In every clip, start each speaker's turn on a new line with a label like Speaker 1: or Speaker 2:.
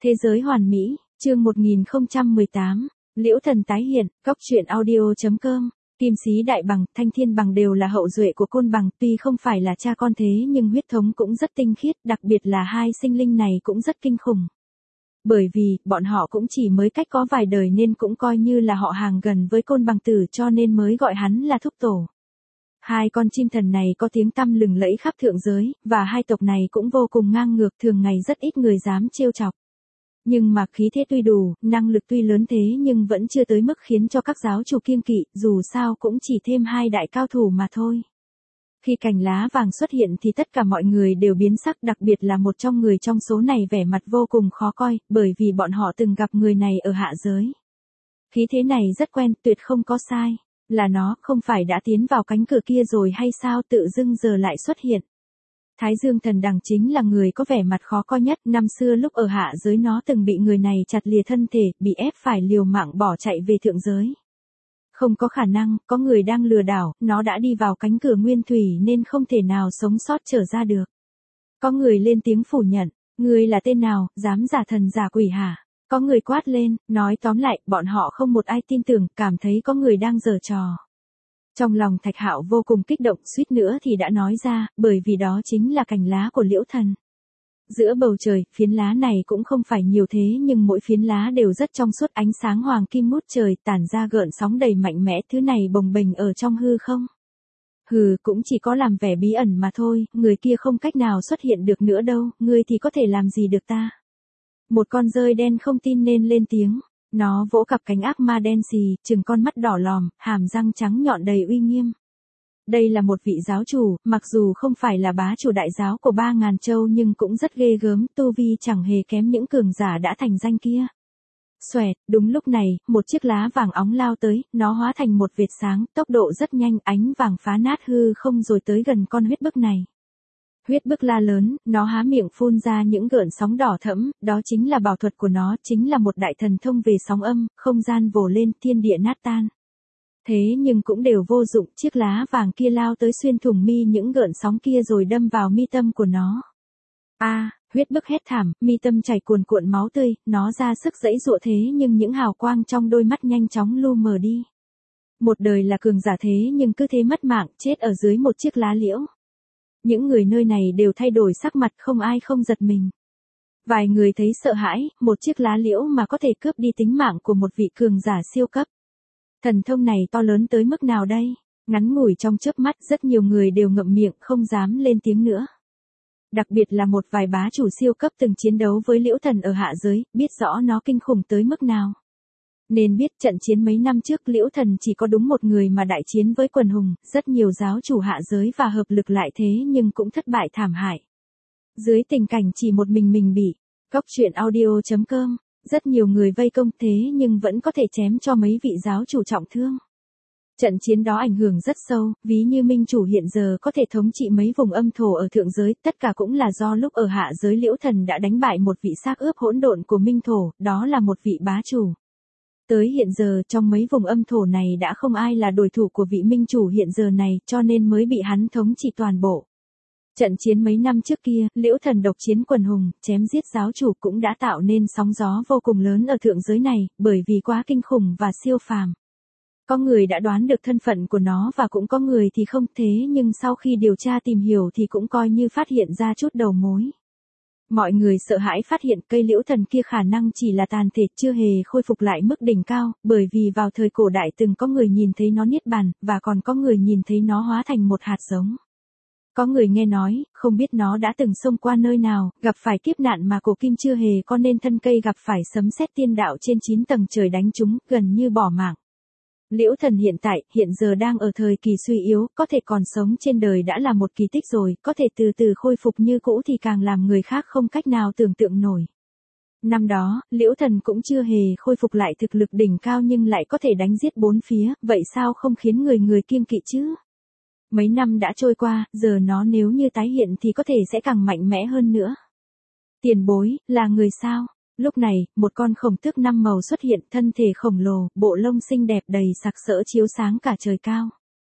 Speaker 1: Thế giới hoàn mỹ, chương 1018, Liễu Thần tái hiện, Cóc truyện audio.com. Kim Sĩ Đại Bằng, Thanh Thiên Bằng đều là hậu duệ của Côn Bằng, tuy không phải là cha con thế nhưng huyết thống cũng rất tinh khiết, đặc biệt là hai sinh linh này cũng rất kinh khủng. Bởi vì, bọn họ cũng chỉ mới cách có vài đời nên cũng coi như là họ hàng gần với Côn Bằng Tử cho nên mới gọi hắn là thúc tổ. Hai con chim thần này có tiếng tăm lừng lẫy khắp thượng giới, và hai tộc này cũng vô cùng ngang ngược, thường ngày rất ít người dám trêu chọc. Nhưng mà khí thế tuy đủ, năng lực tuy lớn thế nhưng vẫn chưa tới mức khiến cho các giáo chủ kiêng kỵ, dù sao cũng chỉ thêm hai đại cao thủ mà thôi. Khi cành lá vàng xuất hiện thì tất cả mọi người đều biến sắc, đặc biệt là một trong người trong số này vẻ mặt vô cùng khó coi, bởi vì bọn họ từng gặp người này ở hạ giới. Khí thế này rất quen, tuyệt không có sai. Là nó, không phải đã tiến vào cánh cửa kia rồi hay sao, tự dưng giờ lại xuất hiện. Thái Dương Thần Đằng chính là người có vẻ mặt khó coi nhất, năm xưa lúc ở hạ giới nó từng bị người này chặt lìa thân thể, bị ép phải liều mạng bỏ chạy về thượng giới. Không có khả năng, có người đang lừa đảo, nó đã đi vào cánh cửa nguyên thủy nên không thể nào sống sót trở ra được. Có người lên tiếng phủ nhận, người là tên nào, dám giả thần giả quỷ hả? Có người quát lên, nói tóm lại, bọn họ không một ai tin tưởng, cảm thấy có người đang giở trò. Trong lòng Thạch Hạo vô cùng kích động, suýt nữa thì đã nói ra, bởi vì đó chính là cành lá của Liễu Thần. Giữa bầu trời, phiến lá này cũng không phải nhiều thế nhưng mỗi phiến lá đều rất trong suốt, ánh sáng hoàng kim mút trời, tản ra gợn sóng đầy mạnh mẽ, thứ này bồng bềnh ở trong hư không. Hừ, cũng chỉ có làm vẻ bí ẩn mà thôi, người kia không cách nào xuất hiện được nữa đâu, ngươi thì có thể làm gì được ta. Một con dơi đen không tin nên lên tiếng. Nó vỗ cặp cánh ác ma đen xì, trừng con mắt đỏ lòm, hàm răng trắng nhọn đầy uy nghiêm. Đây là một vị giáo chủ, mặc dù không phải là bá chủ đại giáo của 3.000 châu nhưng cũng rất ghê gớm, tu vi chẳng hề kém những cường giả đã thành danh kia. Xoẹt, đúng lúc này, một chiếc lá vàng óng lao tới, nó hóa thành một vệt sáng, tốc độ rất nhanh, ánh vàng phá nát hư không rồi tới gần con huyết bức này. Huyết bức la lớn, nó há miệng phun ra những gợn sóng đỏ thẫm, đó chính là bảo thuật của nó, chính là một đại thần thông về sóng âm, không gian vồ lên, thiên địa nát tan. Thế nhưng cũng đều vô dụng, chiếc lá vàng kia lao tới xuyên thủng mi những gợn sóng kia rồi đâm vào mi tâm của nó. Huyết bức hét thảm, mi tâm chảy cuồn cuộn máu tươi, nó ra sức giãy giụa thế nhưng những hào quang trong đôi mắt nhanh chóng lu mờ đi. Một đời là cường giả thế nhưng cứ thế mất mạng, chết ở dưới một chiếc lá liễu. Những người nơi này đều thay đổi sắc mặt, không ai không giật mình. Vài người thấy sợ hãi, một chiếc lá liễu mà có thể cướp đi tính mạng của một vị cường giả siêu cấp. Thần thông này to lớn tới mức nào đây? Ngắn ngủi trong chớp mắt, rất nhiều người đều ngậm miệng, không dám lên tiếng nữa. Đặc biệt là một vài bá chủ siêu cấp từng chiến đấu với Liễu Thần ở hạ giới, biết rõ nó kinh khủng tới mức nào. Nên biết trận chiến mấy năm trước Liễu Thần chỉ có đúng một người mà đại chiến với quần hùng, rất nhiều giáo chủ hạ giới và hợp lực lại thế nhưng cũng thất bại thảm hại. Dưới tình cảnh chỉ một mình bị, Cóc truyện audio.com, rất nhiều người vây công thế nhưng vẫn có thể chém cho mấy vị giáo chủ trọng thương. Trận chiến đó ảnh hưởng rất sâu, ví như minh chủ hiện giờ có thể thống trị mấy vùng âm thổ ở thượng giới, tất cả cũng là do lúc ở hạ giới Liễu Thần đã đánh bại một vị xác ướp hỗn độn của minh thổ, đó là một vị bá chủ. Tới hiện giờ trong mấy vùng âm thổ này đã không ai là đối thủ của vị minh chủ hiện giờ này cho nên mới bị hắn thống trị toàn bộ. Trận chiến mấy năm trước kia, Liễu Thần độc chiến quần hùng, chém giết giáo chủ cũng đã tạo nên sóng gió vô cùng lớn ở thượng giới này, bởi vì quá kinh khủng và siêu phàm. Có người đã đoán được thân phận của nó và cũng có người thì không thế nhưng sau khi điều tra tìm hiểu thì cũng coi như phát hiện ra chút đầu mối. Mọi người sợ hãi phát hiện cây Liễu Thần kia khả năng chỉ là tàn thể, chưa hề khôi phục lại mức đỉnh cao, bởi vì vào thời cổ đại từng có người nhìn thấy nó niết bàn, và còn có người nhìn thấy nó hóa thành một hạt giống. Có người nghe nói, không biết nó đã từng xông qua nơi nào, gặp phải kiếp nạn mà cổ kim chưa hề có nên thân cây gặp phải sấm sét tiên đạo trên 9 tầng trời đánh chúng, gần như bỏ mạng. Liễu Thần hiện giờ đang ở thời kỳ suy yếu, có thể còn sống trên đời đã là một kỳ tích rồi, có thể từ từ khôi phục như cũ thì càng làm người khác không cách nào tưởng tượng nổi. Năm đó, Liễu Thần cũng chưa hề khôi phục lại thực lực đỉnh cao nhưng lại có thể đánh giết bốn phía, vậy sao không khiến người kiêng kỵ chứ? Mấy năm đã trôi qua, giờ nó nếu như tái hiện thì có thể sẽ càng mạnh mẽ hơn nữa. Tiền bối, là người sao? Lúc này, một con khổng tước 5 màu xuất hiện, thân thể khổng lồ, bộ lông xinh đẹp đầy sặc sỡ chiếu sáng cả trời cao.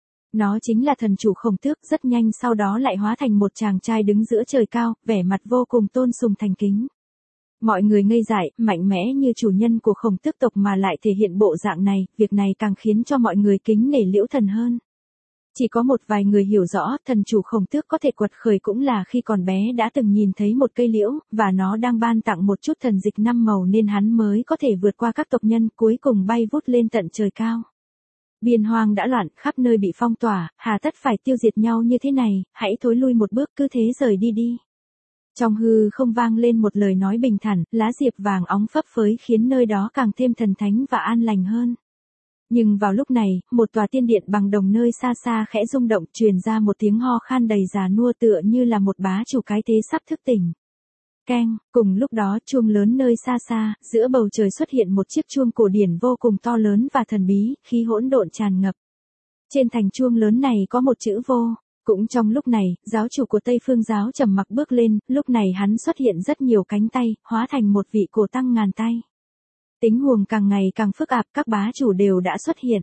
Speaker 1: Nó chính là thần chủ khổng tước, rất nhanh sau đó lại hóa thành một chàng trai đứng giữa trời cao, vẻ mặt vô cùng tôn sùng thành kính. Mọi người ngây dại, mạnh mẽ như chủ nhân của Khổng Tước tộc mà lại thể hiện bộ dạng này, việc này càng khiến cho mọi người kính nể Liễu Thần hơn. Chỉ có một vài người hiểu rõ, thần chủ Khổng Tước có thể quật khởi cũng là khi còn bé đã từng nhìn thấy một cây liễu, và nó đang ban tặng một chút thần dịch 5 màu nên hắn mới có thể vượt qua các tộc nhân, cuối cùng bay vút lên tận trời cao. Biên hoang đã loạn, khắp nơi bị phong tỏa, hà tất phải tiêu diệt nhau như thế này, hãy thối lui một bước, cứ thế rời đi đi. Trong hư không vang lên một lời nói bình thản, lá diệp vàng óng phấp phới khiến nơi đó càng thêm thần thánh và an lành hơn. Nhưng vào lúc này, một tòa tiên điện bằng đồng nơi xa xa khẽ rung động, truyền ra một tiếng ho khan đầy già nua tựa như là một bá chủ cái thế sắp thức tỉnh. Keng, cùng lúc đó chuông lớn nơi xa xa, giữa bầu trời xuất hiện một chiếc chuông cổ điển vô cùng to lớn và thần bí, khí hỗn độn tràn ngập. Trên thành chuông lớn này có một chữ vô. Cũng trong lúc này, giáo chủ của Tây Phương giáo trầm mặc bước lên, lúc này hắn xuất hiện rất nhiều cánh tay, hóa thành một vị cổ tăng ngàn tay. Tình huống càng ngày càng phức tạp, các bá chủ đều đã xuất hiện.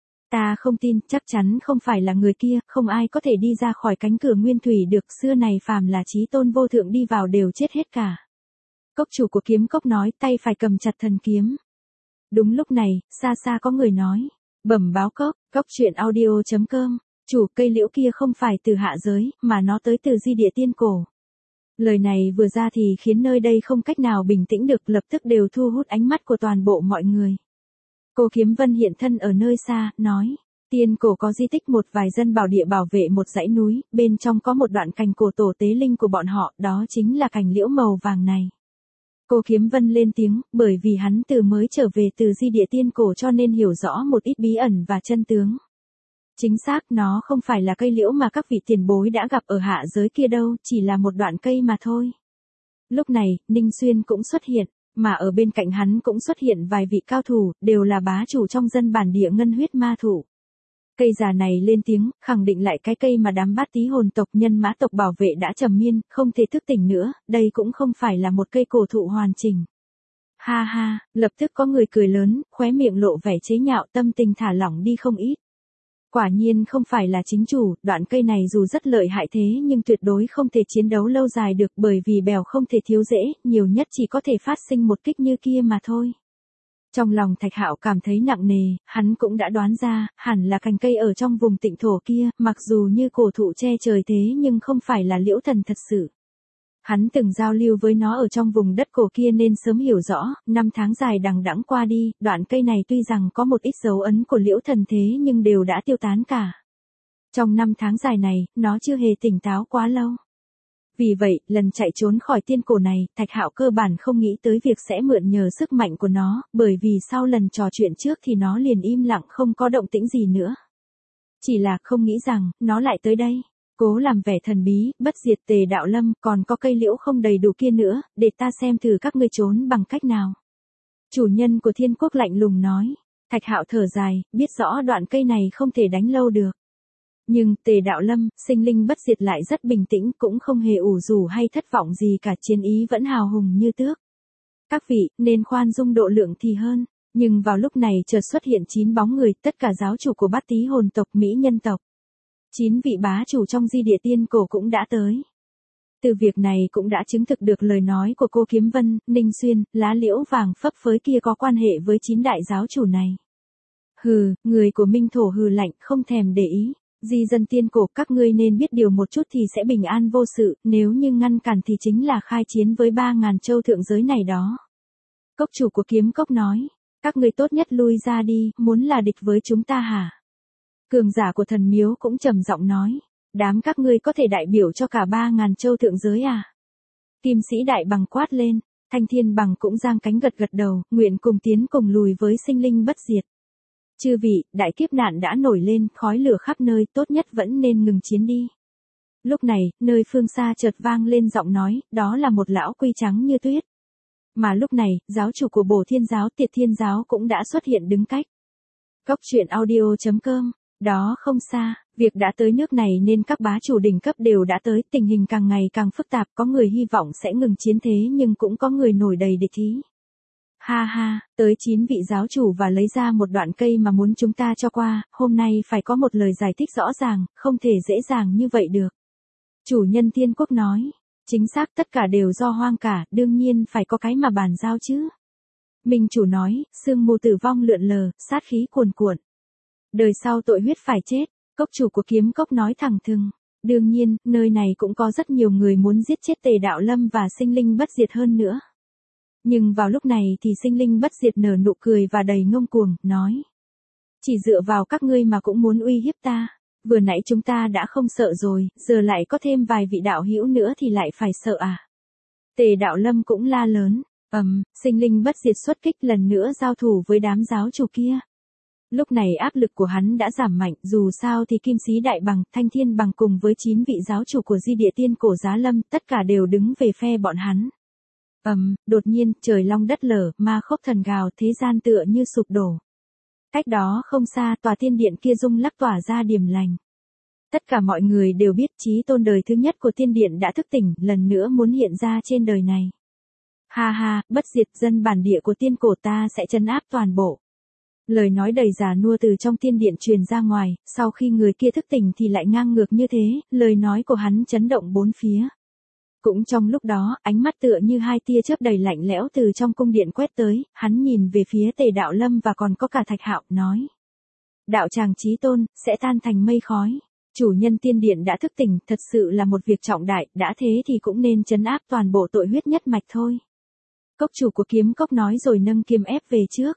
Speaker 1: Ta không tin, chắc chắn không phải là người kia, không ai có thể đi ra khỏi cánh cửa nguyên thủy được, xưa này phàm là chí tôn vô thượng đi vào đều chết hết cả. Cốc chủ của kiếm cốc nói, tay phải cầm chặt thần kiếm. Đúng lúc này, xa xa có người nói, bẩm báo cốc, cốc truyện audio.com, chủ cây liễu kia không phải từ hạ giới, mà nó tới từ di địa tiên cổ. Lời này vừa ra thì khiến nơi đây không cách nào bình tĩnh được, lập tức đều thu hút ánh mắt của toàn bộ mọi người. Cô Kiếm Vân hiện thân ở nơi xa, nói, tiên cổ có di tích một vài dân bảo địa bảo vệ một dãy núi, bên trong có một đoạn cành cổ tổ tế linh của bọn họ, đó chính là cành liễu màu vàng này. Cô Kiếm Vân lên tiếng, bởi vì hắn từ mới trở về từ di địa tiên cổ cho nên hiểu rõ một ít bí ẩn và chân tướng. Chính xác, nó không phải là cây liễu mà các vị tiền bối đã gặp ở hạ giới kia đâu, chỉ là một đoạn cây mà thôi. Lúc này, Ninh Xuyên cũng xuất hiện, mà ở bên cạnh hắn cũng xuất hiện vài vị cao thủ, đều là bá chủ trong dân bản địa ngân huyết ma thủ. Cây già này lên tiếng, khẳng định lại cái cây mà đám bát tí hồn tộc nhân mã tộc bảo vệ đã trầm miên, không thể thức tỉnh nữa, đây cũng không phải là một cây cổ thụ hoàn chỉnh. Ha ha, lập tức có người cười lớn, khóe miệng lộ vẻ chế nhạo, tâm tình thả lỏng đi không ít. Quả nhiên không phải là chính chủ, đoạn cây này dù rất lợi hại thế nhưng tuyệt đối không thể chiến đấu lâu dài được, bởi vì bèo không thể thiếu rễ, nhiều nhất chỉ có thể phát sinh một kích như kia mà thôi. Trong lòng Thạch Hạo cảm thấy nặng nề, hắn cũng đã đoán ra, hẳn là cành cây ở trong vùng tịnh thổ kia, mặc dù như cổ thụ che trời thế nhưng không phải là liễu thần thật sự. Hắn từng giao lưu với nó ở trong vùng đất cổ kia nên sớm hiểu rõ, 5 tháng dài đằng đẵng qua đi, đoạn cây này tuy rằng có một ít dấu ấn của liễu thần thế nhưng đều đã tiêu tán cả. Trong 5 tháng dài này, nó chưa hề tỉnh táo quá lâu. Vì vậy, lần chạy trốn khỏi tiên cổ này, Thạch Hạo cơ bản không nghĩ tới việc sẽ mượn nhờ sức mạnh của nó, bởi vì sau lần trò chuyện trước thì nó liền im lặng không có động tĩnh gì nữa. Chỉ là không nghĩ rằng, nó lại tới đây. Cố làm vẻ thần bí, bất diệt Tề Đạo Lâm, còn có cây liễu không đầy đủ kia nữa, để ta xem thử các ngươi trốn bằng cách nào. Chủ nhân của Thiên Quốc lạnh lùng nói. Thạch Hạo thở dài, biết rõ đoạn cây này không thể đánh lâu được. Nhưng Tề Đạo Lâm, sinh linh bất diệt lại rất bình tĩnh, cũng không hề ủ rủ hay thất vọng gì cả, chiến ý vẫn hào hùng như tước. Các vị, nên khoan dung độ lượng thì hơn. Nhưng vào lúc này chợt xuất hiện 9 bóng người, tất cả giáo chủ của Bát Tí hồn tộc Mỹ nhân tộc. 9 vị bá chủ trong di địa tiên cổ cũng đã tới. Từ việc này cũng đã chứng thực được lời nói của cô Kiếm Vân, Ninh Xuyên, lá liễu vàng phấp phới kia có quan hệ với 9 đại giáo chủ này. Hừ, người của Minh Thổ hừ lạnh, không thèm để ý. Di dân tiên cổ, các ngươi nên biết điều một chút thì sẽ bình an vô sự, nếu như ngăn cản thì chính là khai chiến với 3.000 châu thượng giới này đó. Cốc chủ của Kiếm Cốc nói, các ngươi tốt nhất lui ra đi, muốn là địch với chúng ta hả? Cường giả của thần miếu cũng trầm giọng nói, đám các ngươi có thể đại biểu cho cả 3.000 châu thượng giới à? Kim sĩ đại bằng quát lên, Thanh Thiên bằng cũng giang cánh gật gật đầu, nguyện cùng tiến cùng lùi với sinh linh bất diệt. Chư vị, đại kiếp nạn đã nổi lên, khói lửa khắp nơi, tốt nhất vẫn nên ngừng chiến đi. Lúc này, nơi phương xa chợt vang lên giọng nói, đó là một lão quy trắng như tuyết. Mà lúc này, giáo chủ của Bổ Thiên giáo Tiệt Thiên giáo cũng đã xuất hiện đứng cách. Cốc truyện audio.com. Đó không xa, việc đã tới nước này nên các bá chủ đỉnh cấp đều đã tới, tình hình càng ngày càng phức tạp, có người hy vọng sẽ ngừng chiến thế nhưng cũng có người nổi đầy địch ý. Ha ha, tới 9 vị giáo chủ và lấy ra một đoạn cây mà muốn chúng ta cho qua, hôm nay phải có một lời giải thích rõ ràng, không thể dễ dàng như vậy được. Chủ nhân Thiên Quốc nói, Chính xác, tất cả đều do hoang cả, đương nhiên phải có cái mà bàn giao chứ. Minh chủ nói, sương mù tử vong lượn lờ, sát khí cuồn cuộn. Đời sau tội huyết phải chết, cốc chủ của kiếm cốc nói thẳng thừng. Đương nhiên, nơi này cũng có rất nhiều người muốn giết chết Tề Đạo Lâm và Sinh Linh Bất Diệt hơn nữa. Nhưng vào lúc này thì Sinh Linh Bất Diệt nở nụ cười và đầy ngông cuồng, nói. Chỉ dựa vào các ngươi mà cũng muốn uy hiếp ta. Vừa nãy chúng ta đã không sợ rồi, giờ lại có thêm vài vị đạo hữu nữa thì lại phải sợ à. Tề Đạo Lâm cũng la lớn, Sinh Linh Bất Diệt xuất kích lần nữa giao thủ với đám giáo chủ kia. Lúc này áp lực của hắn đã giảm mạnh, dù sao thì Kim Sĩ Đại Bằng, Thanh Thiên Bằng cùng với 9 vị giáo chủ của Di Địa Tiên Cổ Giá Lâm, tất cả đều đứng về phe bọn hắn. Đột nhiên, trời long đất lở, ma khốc thần gào, thế gian tựa như sụp đổ. Cách đó không xa, tòa tiên điện kia rung lắc tỏa ra điềm lành. Tất cả mọi người đều biết chí tôn đời thứ nhất của tiên điện đã thức tỉnh, lần nữa muốn hiện ra trên đời này. Ha ha, bất diệt dân bản địa của tiên cổ ta sẽ trấn áp toàn bộ. Lời nói đầy già nua từ trong tiên điện truyền ra ngoài, sau khi người kia thức tỉnh thì lại ngang ngược như thế, lời nói của hắn chấn động bốn phía. Cũng trong lúc đó, ánh mắt tựa như hai tia chớp đầy lạnh lẽo từ trong cung điện quét tới, hắn nhìn về phía Tề Đạo Lâm và còn có cả Thạch Hạo, nói. Đạo tràng chí tôn, sẽ tan thành mây khói. Chủ nhân tiên điện đã thức tỉnh, thật sự là một việc trọng đại, đã thế thì cũng nên trấn áp toàn bộ tội huyết nhất mạch thôi. Cốc chủ của kiếm cốc nói rồi nâng kiếm ép về trước.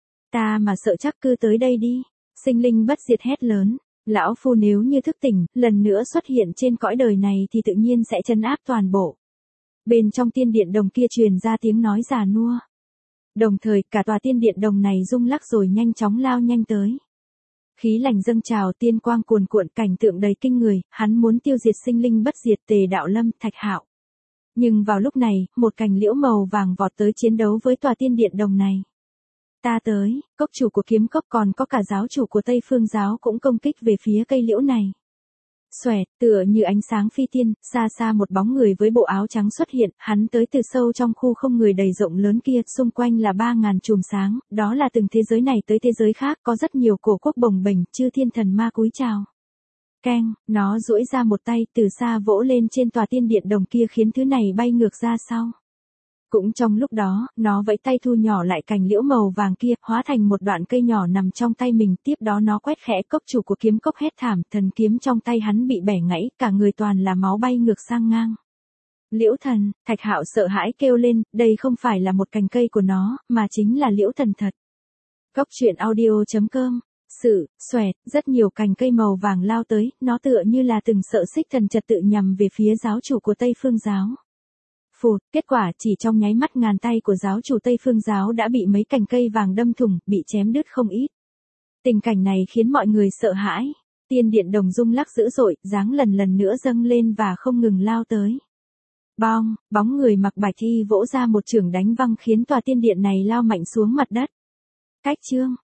Speaker 1: Ta mà sợ chắc cứ tới đây đi. Sinh Linh Bất Diệt hét lớn. Lão phu nếu như thức tỉnh, lần nữa xuất hiện trên cõi đời này thì tự nhiên sẽ trấn áp toàn bộ. Bên trong tiên điện đồng kia truyền ra tiếng nói già nua. Đồng thời, cả tòa tiên điện đồng này rung lắc rồi nhanh chóng lao nhanh tới. Khí lạnh dâng trào, tiên quang cuồn cuộn, cảnh tượng đầy kinh người, hắn muốn tiêu diệt Sinh Linh Bất Diệt, Tề Đạo Lâm, Thạch Hạo. Nhưng vào lúc này, một cành liễu màu vàng vọt tới chiến đấu với tòa tiên điện đồng này. Ta tới, cốc chủ của kiếm cốc còn có cả giáo chủ của Tây Phương giáo cũng công kích về phía cây liễu này. Xoẹt, tựa như ánh sáng phi tiên, xa xa một bóng người với bộ áo trắng xuất hiện, hắn tới từ sâu trong khu không người đầy rộng lớn kia, xung quanh là 3.000 chùm sáng, đó là từng thế giới này tới thế giới khác, có rất nhiều cổ quốc bồng bềnh, chư thiên thần ma cúi chào. Keng, nó duỗi ra một tay từ xa vỗ lên trên tòa tiên điện đồng kia khiến thứ này bay ngược ra sau. Cũng trong lúc đó, nó vẫy tay thu nhỏ lại cành liễu màu vàng kia, hóa thành một đoạn cây nhỏ nằm trong tay mình, tiếp đó nó quét khẽ, cốc chủ của kiếm cốc hét thảm, thần kiếm trong tay hắn bị bẻ gãy, cả người toàn là máu bay ngược sang ngang. Liễu thần, Thạch Hạo sợ hãi kêu lên, đây không phải là một cành cây của nó, mà chính là liễu thần thật. Cốc truyện audio.com. Xoẹt, rất nhiều cành cây màu vàng lao tới, nó tựa như là từng sợi xích thần trật tự nhằm về phía giáo chủ của Tây Phương giáo. Phụt, kết quả chỉ trong nháy mắt ngàn tay của giáo chủ Tây Phương giáo đã bị mấy cành cây vàng đâm thủng, bị chém đứt không ít. Tình cảnh này khiến mọi người sợ hãi. Tiên điện đồng rung lắc dữ dội, dáng lần nữa dâng lên và không ngừng lao tới. Bong, bóng người mặc bạch y vỗ ra một chưởng đánh văng khiến tòa tiên điện này lao mạnh xuống mặt đất. Cách chương.